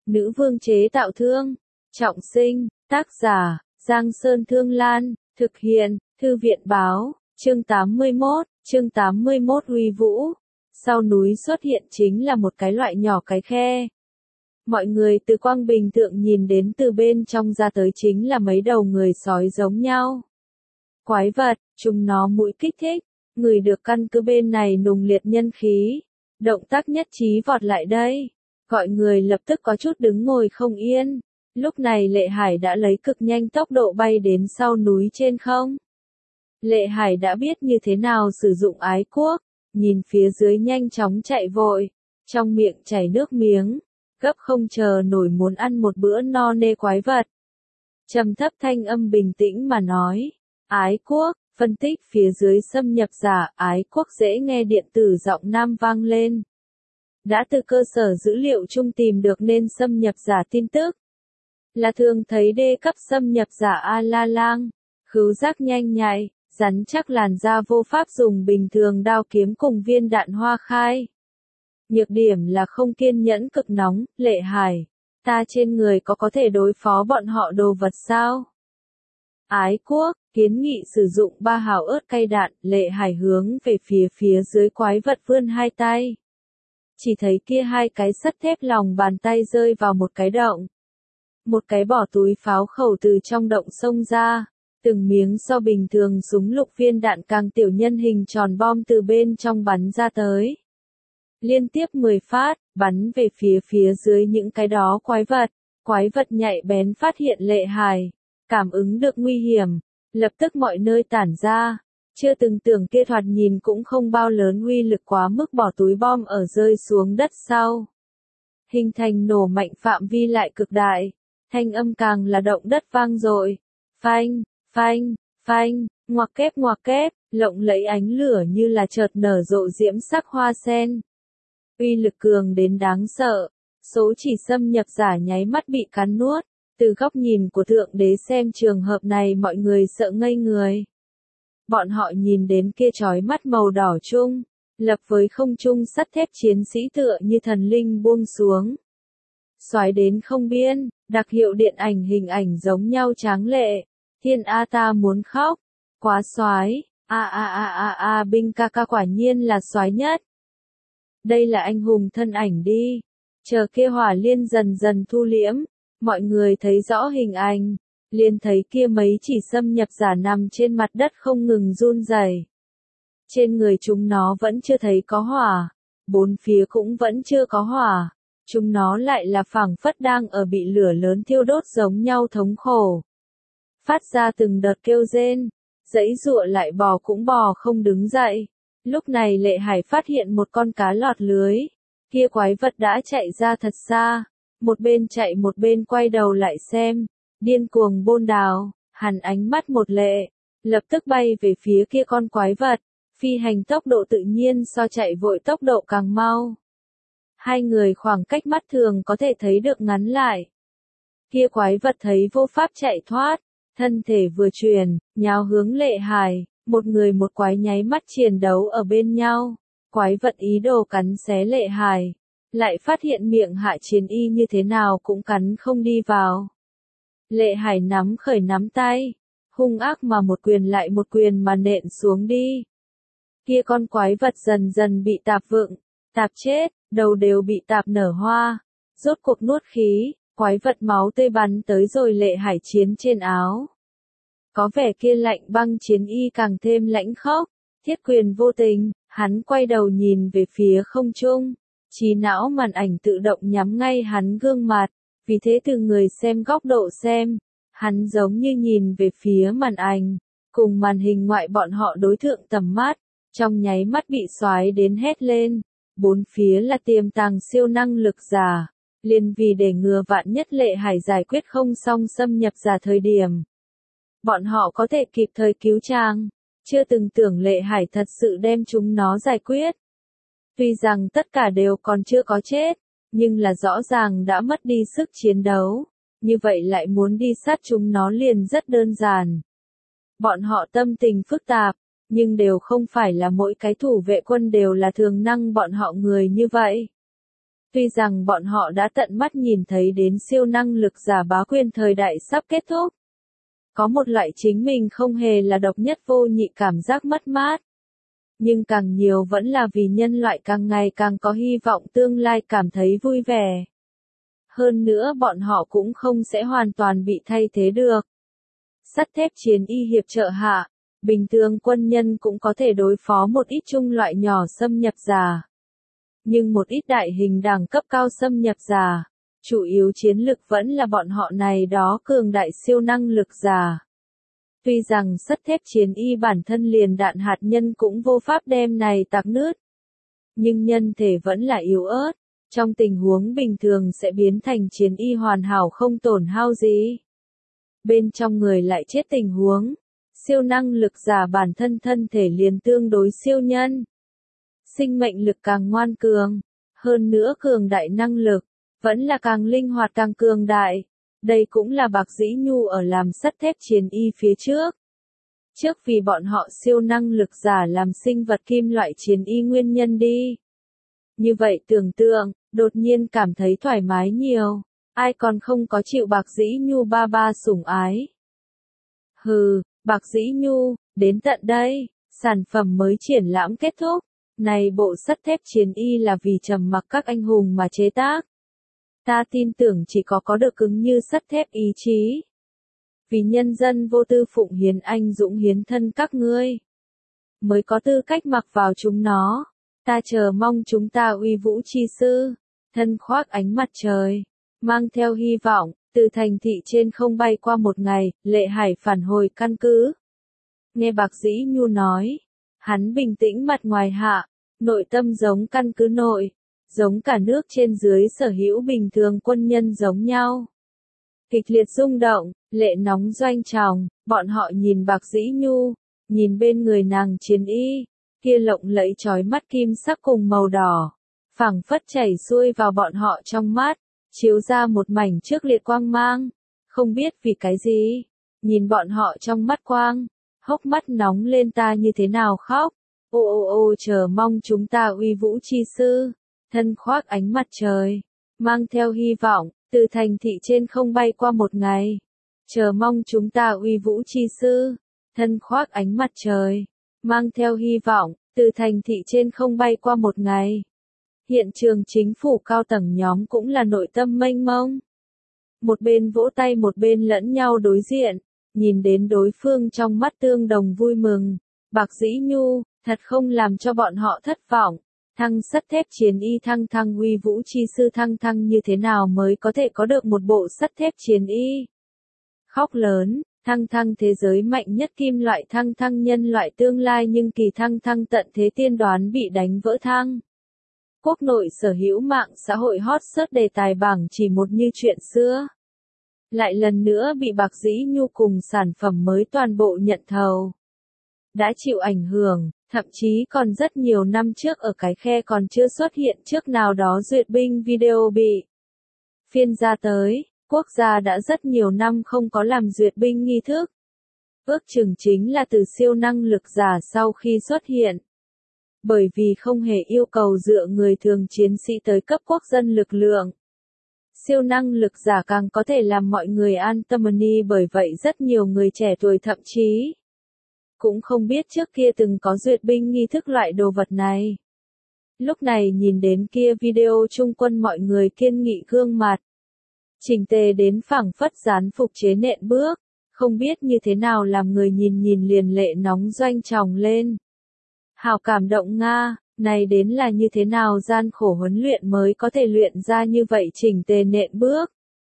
Nữ vương chế tạo thương. Trọng sinh, tác giả, Giang Sơn Thương Lan, thực hiện, Thư viện báo, chương 81, uy vũ. Sau núi xuất hiện chính là một cái loại nhỏ cái khe. Mọi người từ quang bình thượng nhìn đến từ bên trong ra tới chính là mấy đầu người sói giống nhau. Quái vật, chúng nó mũi kích thích, người được căn cứ bên này nùng liệt nhân khí. Động tác nhất trí vọt lại đây, gọi người lập tức có chút đứng ngồi không yên. Lúc này Lệ Hải đã lấy cực nhanh tốc độ bay đến sau núi trên không. Lệ Hải đã biết như thế nào sử dụng ái quốc, nhìn phía dưới nhanh chóng chạy vội, trong miệng chảy nước miếng, gấp không chờ nổi muốn ăn một bữa no nê quái vật. Trầm thấp thanh âm bình tĩnh mà nói, ái quốc, phân tích phía dưới xâm nhập giả ái quốc dễ nghe điện tử giọng nam vang lên. Đã từ cơ sở dữ liệu chung tìm được nên xâm nhập giả tin tức. Là thường thấy đê cấp xâm nhập giả A-la-lang, khứu giác nhanh nhạy, rắn chắc làn da vô pháp dùng bình thường đao kiếm cùng viên đạn hoa khai. Nhược điểm là không kiên nhẫn cực nóng, Lệ Hải. Ta trên người có thể đối phó bọn họ đồ vật sao? Ái quốc, kiến nghị sử dụng 3 hào ớt cay đạn, Lệ Hải hướng về phía dưới quái vật vươn hai tay. Chỉ thấy kia hai cái sắt thép lòng bàn tay rơi vào một cái động. Một cái bỏ túi pháo khẩu từ trong động xông ra, từng miếng so bình thường súng lục viên đạn càng tiểu nhân hình tròn bom từ bên trong bắn ra tới. Liên tiếp 10 phát, bắn về phía dưới những cái đó quái vật nhạy bén phát hiện Lệ Hải, cảm ứng được nguy hiểm, lập tức mọi nơi tản ra, chưa từng tưởng kia thoạt nhìn cũng không bao lớn uy lực quá mức bỏ túi bom ở rơi xuống đất sau. Hình thành nổ mạnh phạm vi lại cực đại. Thanh âm càng là động đất vang dội, phanh, phanh, phanh, ngoặc kép, lộng lẫy ánh lửa như là chợt nở rộ diễm sắc hoa sen. Uy lực cường đến đáng sợ, số chỉ xâm nhập giả nháy mắt bị cắn nuốt, từ góc nhìn của thượng đế xem trường hợp này mọi người sợ ngây người. Bọn họ nhìn đến kia chói mắt màu đỏ chung, lập với không trung sắt thép chiến sĩ tựa như thần linh buông xuống. Xoái đến không biên, đặc hiệu điện ảnh hình ảnh giống nhau tráng lệ, thiên A ta muốn khóc, quá xoái, binh ca ca quả nhiên là xoái nhất. Đây là anh hùng thân ảnh đi, chờ kia hỏa liên dần dần thu liễm, mọi người thấy rõ hình ảnh, liền thấy kia mấy chỉ xâm nhập giả nằm trên mặt đất không ngừng run rẩy. Trên người chúng nó vẫn chưa thấy có hỏa, bốn phía cũng vẫn chưa có hỏa. Chúng nó lại là phảng phất đang ở bị lửa lớn thiêu đốt giống nhau thống khổ. Phát ra từng đợt kêu rên, giãy giụa lại bò cũng bò không đứng dậy. Lúc này Lệ Hải phát hiện một con cá lọt lưới. Kia quái vật đã chạy ra thật xa, một bên chạy một bên quay đầu lại xem, điên cuồng bôn đào, hắn ánh mắt một lệ, lập tức bay về phía kia con quái vật, phi hành tốc độ tự nhiên so chạy vội tốc độ càng mau. Hai người khoảng cách mắt thường có thể thấy được ngắn lại. Kia quái vật thấy vô pháp chạy thoát, thân thể vừa chuyển, nhào hướng Lệ Hải, một người một quái nháy mắt chiến đấu ở bên nhau. Quái vật ý đồ cắn xé Lệ Hải, lại phát hiện miệng hạ chiến y như thế nào cũng cắn không đi vào. Lệ Hải nắm khởi nắm tay, hung ác mà một quyền lại một quyền mà nện xuống đi. Kia con quái vật dần dần bị tạp vựng, tạp chết, đầu đều bị tạp nở hoa, rốt cuộc nuốt khí, quái vật máu tươi bắn tới rồi Lệ Hải chiến trên áo. Có vẻ kia lạnh băng chiến y càng thêm lãnh khốc, thiết quyền vô tình, hắn quay đầu nhìn về phía không trung, trí não màn ảnh tự động nhắm ngay hắn gương mặt, vì thế từ người xem góc độ xem, hắn giống như nhìn về phía màn ảnh, cùng màn hình ngoại bọn họ đối thượng tầm mắt, trong nháy mắt bị xoáy đến hét lên. Bốn phía là tiềm tàng siêu năng lực giả, liền vì để ngừa vạn nhất Lệ Hải giải quyết không xong xâm nhập giả thời điểm. Bọn họ có thể kịp thời cứu chàng, chưa từng tưởng Lệ Hải thật sự đem chúng nó giải quyết. Tuy rằng tất cả đều còn chưa có chết, nhưng là rõ ràng đã mất đi sức chiến đấu, như vậy lại muốn đi sát chúng nó liền rất đơn giản. Bọn họ tâm tình phức tạp. Nhưng đều không phải là mỗi cái thủ vệ quân đều là thường năng bọn họ người như vậy. Tuy rằng bọn họ đã tận mắt nhìn thấy đến siêu năng lực giả bá quyền thời đại sắp kết thúc. Có một loại chính mình không hề là độc nhất vô nhị cảm giác mất mát. Nhưng càng nhiều vẫn là vì nhân loại càng ngày càng có hy vọng tương lai cảm thấy vui vẻ. Hơn nữa bọn họ cũng không sẽ hoàn toàn bị thay thế được. Sắt thép chiến y hiệp trợ hạ, bình thường quân nhân cũng có thể đối phó một ít trung loại nhỏ xâm nhập giả. Nhưng một ít đại hình đẳng cấp cao xâm nhập giả, chủ yếu chiến lực vẫn là bọn họ này đó cường đại siêu năng lực giả. Tuy rằng sắt thép chiến y bản thân liền đạn hạt nhân cũng vô pháp đem này tạc nứt. Nhưng nhân thể vẫn là yếu ớt, trong tình huống bình thường sẽ biến thành chiến y hoàn hảo không tổn hao gì. Bên trong người lại chết tình huống, siêu năng lực giả bản thân thân thể liền tương đối siêu nhân. Sinh mệnh lực càng ngoan cường, hơn nữa cường đại năng lực, vẫn là càng linh hoạt càng cường đại. Đây cũng là Bạc Dĩ Nhu ở làm sắt thép chiến y phía trước. Trước vì bọn họ siêu năng lực giả làm sinh vật kim loại chiến y nguyên nhân đi. Như vậy tưởng tượng, đột nhiên cảm thấy thoải mái nhiều. Ai còn không có chịu Bạc Dĩ Nhu ba ba sủng ái. Hừ, Bạc Dĩ Nhu, đến tận đây, sản phẩm mới triển lãm kết thúc. Này bộ sắt thép chiến y là vì trầm mặc các anh hùng mà chế tác. Ta tin tưởng chỉ có được cứng như sắt thép ý chí. Vì nhân dân vô tư phụng hiến anh dũng hiến thân các ngươi. Mới có tư cách mặc vào chúng nó. Ta chờ mong chúng ta uy vũ chi sư. Thân khoác ánh mặt trời. Mang theo hy vọng, từ thành thị trên không bay qua một ngày, Lệ Hải phản hồi căn cứ. Nghe Bạc Dĩ Nhu nói. Hắn bình tĩnh mặt ngoài hạ. Nội tâm giống căn cứ nội. Giống cả nước trên dưới sở hữu bình thường quân nhân giống nhau. Kịch liệt rung động, lệ nóng doanh tròng, bọn họ nhìn Bạc Dĩ Nhu, nhìn bên người nàng chiến y, kia lộng lẫy chói mắt kim sắc cùng màu đỏ, phảng phất chảy xuôi vào bọn họ trong mắt, chiếu ra một mảnh trước liệt quang mang, không biết vì cái gì, nhìn bọn họ trong mắt quang, hốc mắt nóng lên ta như thế nào khóc, ô ô ô chờ mong chúng ta uy vũ chi sư. Thân khoác ánh mặt trời, mang theo hy vọng, từ thành thị trên không bay qua một ngày. Chờ mong chúng ta uy vũ chi sư, thân khoác ánh mặt trời, mang theo hy vọng, từ thành thị trên không bay qua một ngày. Hiện trường chính phủ cao tầng nhóm cũng là nội tâm mênh mông. Một bên vỗ tay một bên lẫn nhau đối diện, nhìn đến đối phương trong mắt tương đồng vui mừng. Bạc Dĩ Nhu, thật không làm cho bọn họ thất vọng. Thăng sắt thép chiến y thăng uy vũ chi sư thăng như thế nào mới có thể có được một bộ sắt thép chiến y. Khóc lớn, thăng thế giới mạnh nhất kim loại thăng nhân loại tương lai nhưng kỳ thăng tận thế tiên đoán bị đánh vỡ thăng. Quốc nội sở hữu mạng xã hội hot search đề tài bảng chỉ một như chuyện xưa. Lại lần nữa bị Bạc Dĩ Nhu cùng sản phẩm mới toàn bộ nhận thầu. Đã chịu ảnh hưởng. Thậm chí còn rất nhiều năm trước ở cái khe còn chưa xuất hiện trước nào đó duyệt binh video bị phiên ra tới, quốc gia đã rất nhiều năm không có làm duyệt binh nghi thức. Ước chừng chính là từ siêu năng lực giả sau khi xuất hiện. Bởi vì không hề yêu cầu dựa người thường chiến sĩ tới cấp quốc dân lực lượng. Siêu năng lực giả càng có thể làm mọi người an tâm bởi vậy rất nhiều người trẻ tuổi thậm chí cũng không biết trước kia từng có duyệt binh nghi thức loại đồ vật này. Lúc này nhìn đến kia video trung quân mọi người kiên nghị gương mặt. Chỉnh tề đến phảng phất dán phục chế nện bước, không biết như thế nào làm người nhìn liền lệ nóng doanh tròng lên. Hào cảm động Nga, này đến là như thế nào gian khổ huấn luyện mới có thể luyện ra như vậy chỉnh tề nện bước.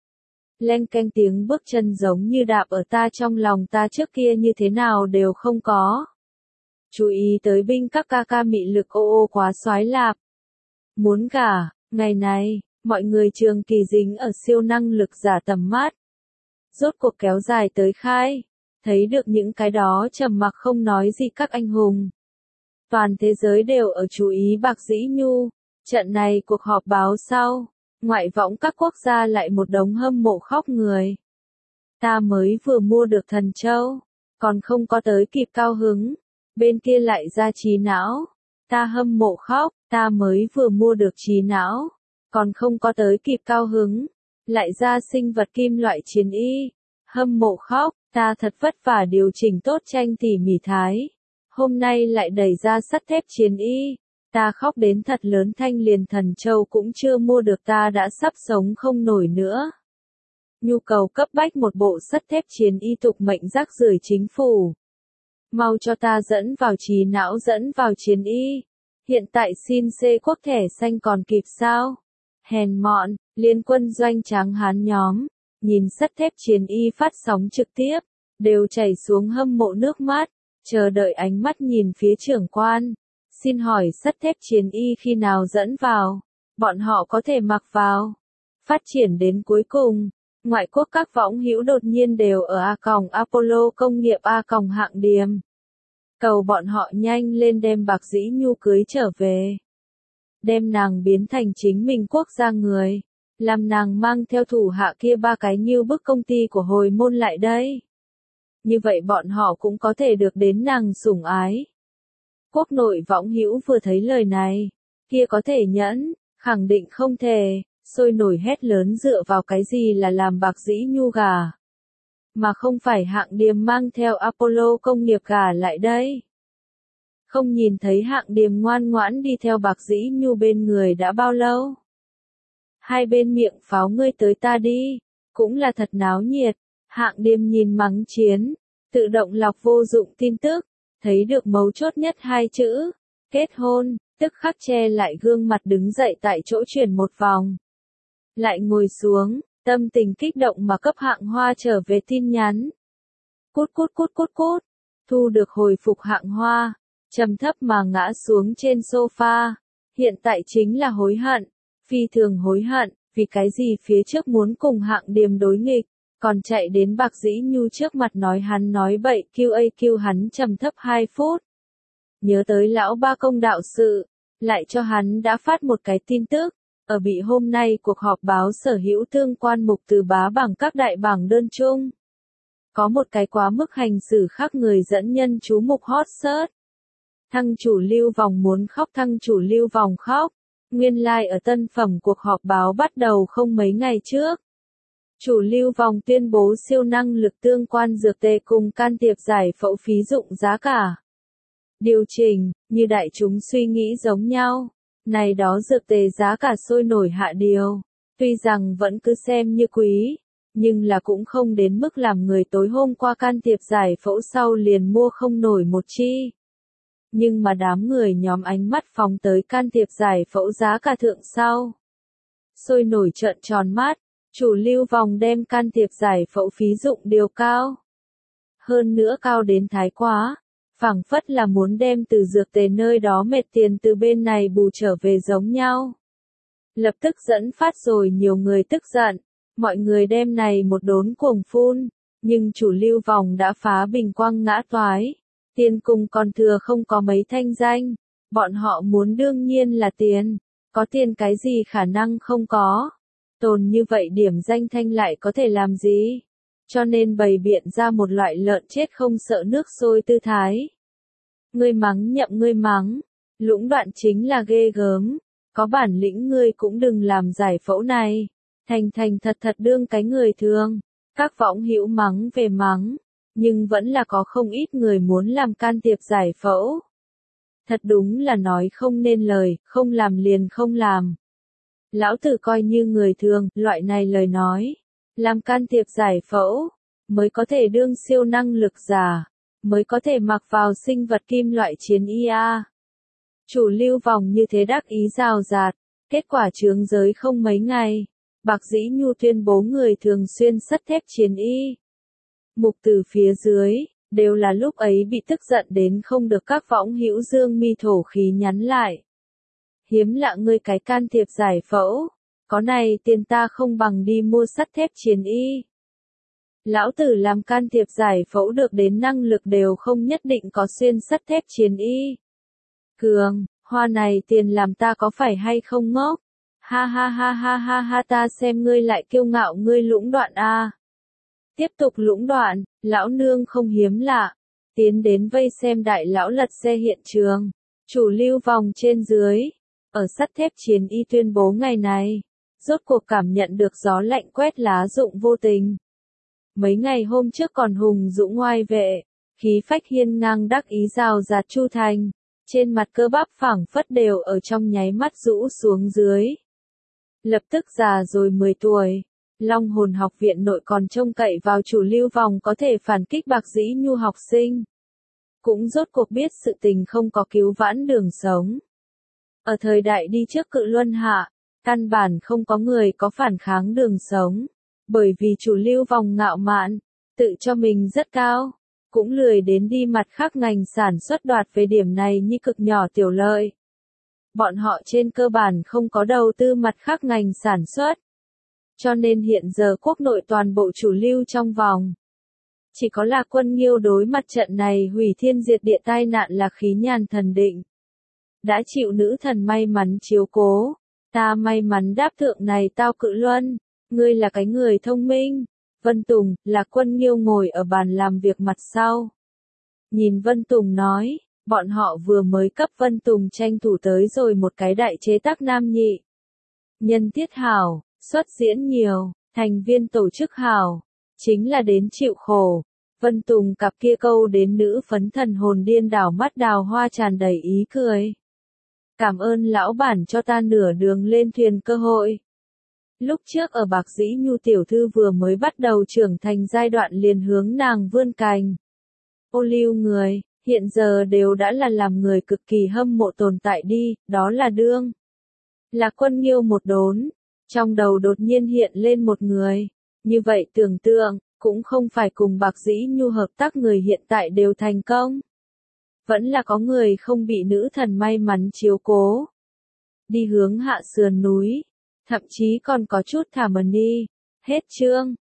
Leng keng tiếng bước chân giống như đạp ở ta trong lòng ta trước kia như thế nào đều không có. Chú ý tới binh các ca ca mị lực ô quá xoái lạp. Muốn cả, ngày này, mọi người trường kỳ dính ở siêu năng lực giả tầm mắt. Rốt cuộc kéo dài tới khai, thấy được những cái đó trầm mặc không nói gì các anh hùng. Toàn thế giới đều ở chú ý Bạc Dĩ Nhu, trận này cuộc họp báo sau. Ngoại võng các quốc gia lại một đống hâm mộ khóc người. Ta mới vừa mua được thần châu, còn không có tới kịp cao hứng, bên kia lại ra trí não. Ta hâm mộ khóc, ta mới vừa mua được trí não, còn không có tới kịp cao hứng, lại ra sinh vật kim loại chiến y, hâm mộ khóc, ta thật vất vả điều chỉnh tốt tranh tỉ mỉ thái, hôm nay lại đẩy ra sắt thép chiến y, ta khóc đến thật lớn, Thanh liền thần châu cũng chưa mua được, ta đã sắp sống không nổi nữa. Nhu cầu cấp bách một bộ sắt thép chiến y, tục mệnh rác rưởi chính phủ. Mau cho ta dẫn vào trí não, dẫn vào chiến y. Hiện tại xin xê quốc thẻ xanh còn kịp sao? Hèn mọn, liên quân doanh tráng hán nhóm, nhìn sắt thép chiến y phát sóng trực tiếp, đều chảy xuống hâm mộ nước mắt, chờ đợi ánh mắt nhìn phía trưởng quan. Xin hỏi sắt thép chiến y khi nào dẫn vào? Bọn họ có thể mặc vào. Phát triển đến cuối cùng, ngoại quốc các võng hữu đột nhiên đều ở Apollo công nghiệp hạng điểm. Cầu bọn họ nhanh lên đem Bạc Dĩ Nhu cưới trở về. Đem nàng biến thành chính mình quốc gia người. Làm nàng mang theo thủ hạ kia 3 cái như bức công ty của hồi môn lại đây. Như vậy bọn họ cũng có thể được đến nàng sủng ái. Quốc nội võng hữu vừa thấy lời này, kia có thể nhẫn, khẳng định không thể, sôi nổi hét lớn, dựa vào cái gì là làm Bạc Dĩ Nhu gà. Mà không phải hạng điểm mang theo Apollo công nghiệp gà lại đây. Không nhìn thấy hạng điểm ngoan ngoãn đi theo Bạc Dĩ Nhu bên người đã bao lâu. Hai bên miệng pháo ngươi tới ta đi, cũng là thật náo nhiệt. Hạng điểm nhìn mắng chiến, tự động lọc vô dụng tin tức, thấy được mấu chốt nhất 2 chữ, kết hôn, tức khắc che lại gương mặt đứng dậy tại chỗ chuyển một vòng. Lại ngồi xuống, tâm tình kích động mà cấp Hạng Hoa trở về tin nhắn. Cút cút cút cút cút, thu được hồi phục Hạng Hoa, trầm thấp mà ngã xuống trên sofa, hiện tại chính là hối hận, phi thường hối hận, vì cái gì phía trước muốn cùng Hạng điểm đối nghịch, còn chạy đến Bạc Dĩ Nhu trước mặt nói hắn nói bậy, QAQ hắn trầm thấp 2 phút. Nhớ tới lão ba công đạo sự, lại cho hắn đã phát một cái tin tức, ở bị hôm nay cuộc họp báo sở hữu tương quan mục từ bá bảng các đại bảng đơn chung. Có một cái quá mức hành xử khác người dẫn nhân chú mục hot search. Thăng chủ Lưu Vòng muốn khóc, thăng chủ Lưu Vòng khóc. Nguyên lai ở tân phẩm cuộc họp báo bắt đầu không mấy ngày trước. Chủ Lưu Vòng tuyên bố siêu năng lực tương quan dược tề cùng can thiệp giải phẫu phí dụng giá cả. Điều chỉnh, như đại chúng suy nghĩ giống nhau. Này đó dược tề giá cả sôi nổi hạ điều. Tuy rằng vẫn cứ xem như quý, nhưng là cũng không đến mức làm người tối hôm qua can thiệp giải phẫu sau liền mua không nổi một chi. Nhưng mà đám người nhóm ánh mắt phóng tới can thiệp giải phẫu giá cả thượng sau. Sôi nổi trợn tròn mắt, chủ Lưu Vòng đem can thiệp giải phẫu phí dụng điều cao. Hơn nữa cao đến thái quá, phảng phất là muốn đem từ dược tề nơi đó mệt tiền từ bên này bù trở về giống nhau. Lập tức dẫn phát rồi nhiều người tức giận, mọi người đem này một đốn cuồng phun, nhưng chủ Lưu Vòng đã phá bình quang ngã toái. Tiền cùng còn thừa không có mấy thanh danh, bọn họ muốn đương nhiên là tiền, có tiền cái gì khả năng không có, tồn như vậy điểm danh thanh lại có thể làm gì, cho nên bày biện ra một loại lợn chết không sợ nước sôi tư thái. Ngươi mắng nhậm ngươi mắng, lũng đoạn chính là ghê gớm, có bản lĩnh ngươi cũng đừng làm giải phẫu này, thành thật thật đương cái người thường, các võng hữu mắng về mắng. Nhưng vẫn là có không ít người muốn làm can thiệp giải phẫu. Thật đúng là nói không nên lời, không làm liền không làm. Lão tử coi như người thường, loại này lời nói. Làm can thiệp giải phẫu, mới có thể đương siêu năng lực giả, mới có thể mặc vào sinh vật kim loại chiến y a. Chủ Lưu Vòng như thế đắc ý rào rạt, kết quả chướng giới không mấy ngày. Bạc Dĩ Nhu tuyên bố người thường xuyên sắt thép chiến y. Mục từ phía dưới, đều là lúc ấy bị tức giận đến không được các võng hữu dương mi thổ khí nhắn lại. Hiếm lạ ngươi cái can thiệp giải phẫu, có này tiền ta không bằng đi mua sắt thép chiến y. Lão tử làm can thiệp giải phẫu được đến năng lực đều không nhất định có xuyên sắt thép chiến y. Cường, hoa này tiền làm ta có phải hay không ngốc? Ha ha ha ha ha ha, ta xem ngươi lại kiêu ngạo, ngươi lũng đoạn a. Tiếp tục lũng đoạn, lão nương không hiếm lạ, tiến đến vây xem đại lão lật xe hiện trường, chủ Lưu Vòng trên dưới, Ở sắt thép chiến y tuyên bố ngày này, rốt cuộc cảm nhận được gió lạnh quét lá rụng vô tình. Mấy ngày hôm trước còn hùng dũng oai vệ, khí phách hiên ngang đắc ý rào rạt Chu Thành, trên mặt cơ bắp phảng phất đều ở trong nháy mắt rũ xuống dưới. Lập tức già rồi 10 tuổi, Long Hồn học viện nội còn trông cậy vào chủ Lưu Vòng có thể phản kích Bạc Dĩ Nhu học sinh. Cũng rốt cuộc biết sự tình không có cứu vãn đường sống. Ở thời đại đi trước Cự Luân hạ, căn bản không có người có phản kháng đường sống, bởi vì chủ Lưu Vòng ngạo mạn, tự cho mình rất cao, cũng lười đến đi mặt khác ngành sản xuất đoạt về điểm này như cực nhỏ tiểu lợi. Bọn họ trên cơ bản không có đầu tư mặt khác ngành sản xuất. Cho nên hiện giờ quốc nội toàn bộ chủ lưu trong vòng. Chỉ có là Quân Nghiêu đối mặt trận này hủy thiên diệt địa tai nạn là khí nhàn thần định. Đã chịu nữ thần may mắn chiếu cố. Ta may mắn đáp thượng này tao Cự Luân. Ngươi là cái người thông minh. Vân Tùng, là Quân Nghiêu ngồi ở bàn làm việc mặt sau. Nhìn Vân Tùng nói, bọn họ vừa mới cấp Vân Tùng tranh thủ tới rồi một cái đại chế tác nam nhị. Nhân tiết hảo, xuất diễn nhiều, thành viên tổ chức hảo, chính là đến chịu khổ. Vân Tùng cặp kia câu đến nữ phấn thần hồn điên đảo mắt đào hoa tràn đầy ý cười. Cảm ơn lão bản cho ta nửa đường lên thuyền cơ hội. Lúc trước ở Bạc Dĩ Nhu tiểu thư vừa mới bắt đầu trưởng thành giai đoạn liền hướng nàng vươn cành. Ô Lưu người, hiện giờ đều đã là làm người cực kỳ hâm mộ tồn tại đi, đó là đương. Là Quân Nghiêu một đốn, trong đầu đột nhiên hiện lên một người. Như vậy tưởng tượng, cũng không phải cùng Bạc Dĩ Nhu hợp tác người hiện tại đều thành công. Vẫn là có người không bị nữ thần may mắn chiếu cố. Đi hướng hạ sườn núi, thậm chí còn có chút thả mần đi. Hết chương.